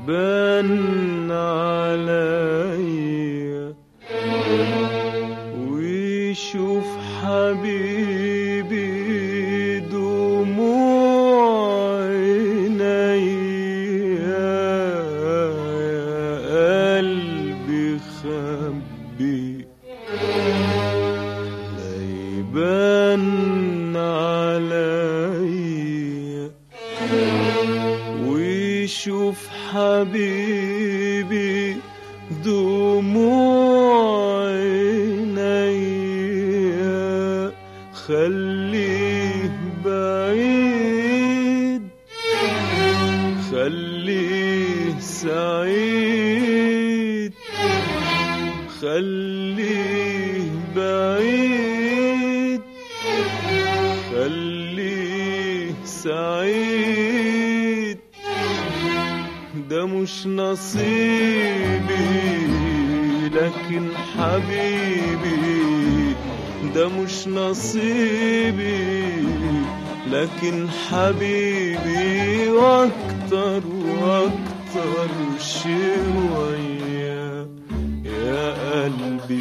يبان عليا ويشوف حبيبي دموع عينيا، يا قلبي خبي لا يبان عليا ويشوف حبيبي دموع عينيا. خليه بعيد خليه سعيد، خليه بعيد خليه سعيد. ده مش نصيبي لكن حبيبي، ده مش نصيبي لكن حبيبي، واكتر واكتر شوية يا قلبي.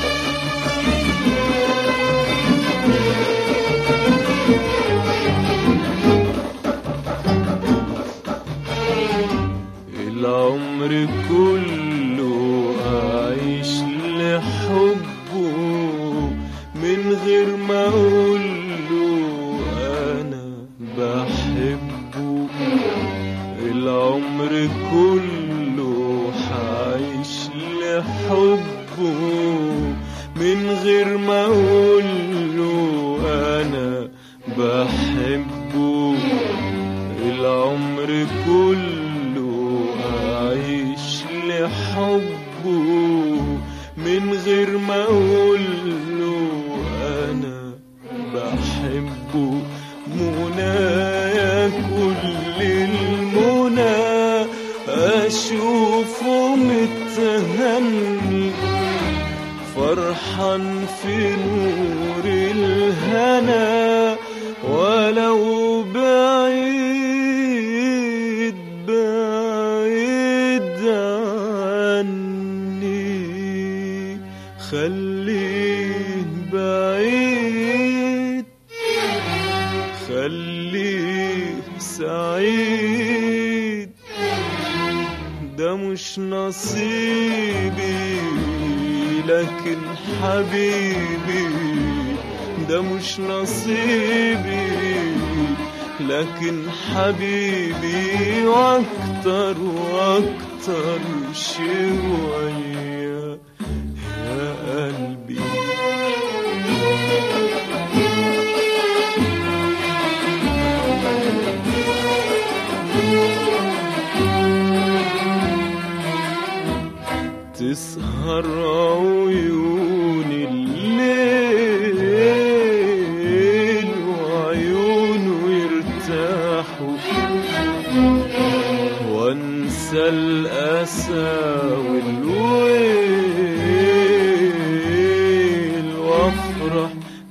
العمر كله أعيش لحبه من غير ما أقوله أنا بحبه. العمر كله هعيش لحبه من غير ما أقوله أنا بحبه. العمر كله أعيش لحبه من غير ما أقوله أنا بحبه. منايا كل المنى أشوفه متهني فرحان في نور الهنا، ولو بعيد بعيد عني. خليه بعيد خليه سعيد. ده مش نصيبي لكن حبيبي، ده مش نصيبي لكن حبيبي، واكتر واكتر شوية يا قلبي. تسهر عيون الليل وعيونه يرتاحوا، وانسى الأسى والويل وافرح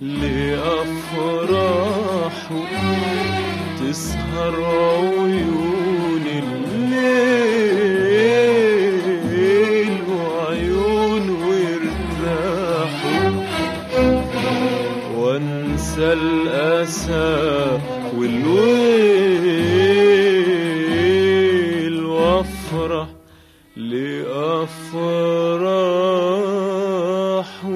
لأفراحه. تسهر عيون الليل وعيونه يرتاحوا، وانسى الأسى والويل وافرح لأفراحه.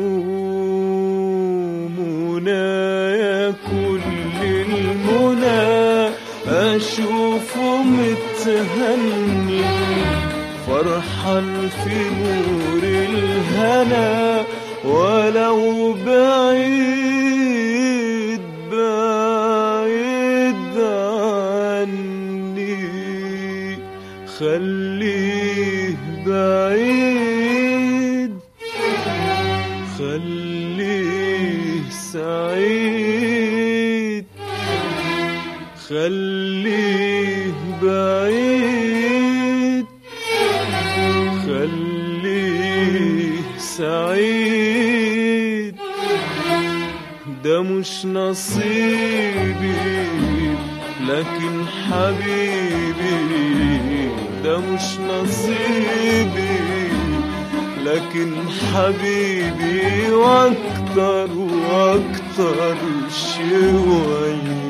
منايا كل المنى أشوفه متهني فرحان في نور الهنا، ولو بعيد بعيد عني. خليه بعيد خليه سعيد، خليه بعيد خليه سعيد. ده مش نصيبي لكن حبيبي ده مش نصيبي، لكن حبيبي واكتر واكتر شوية.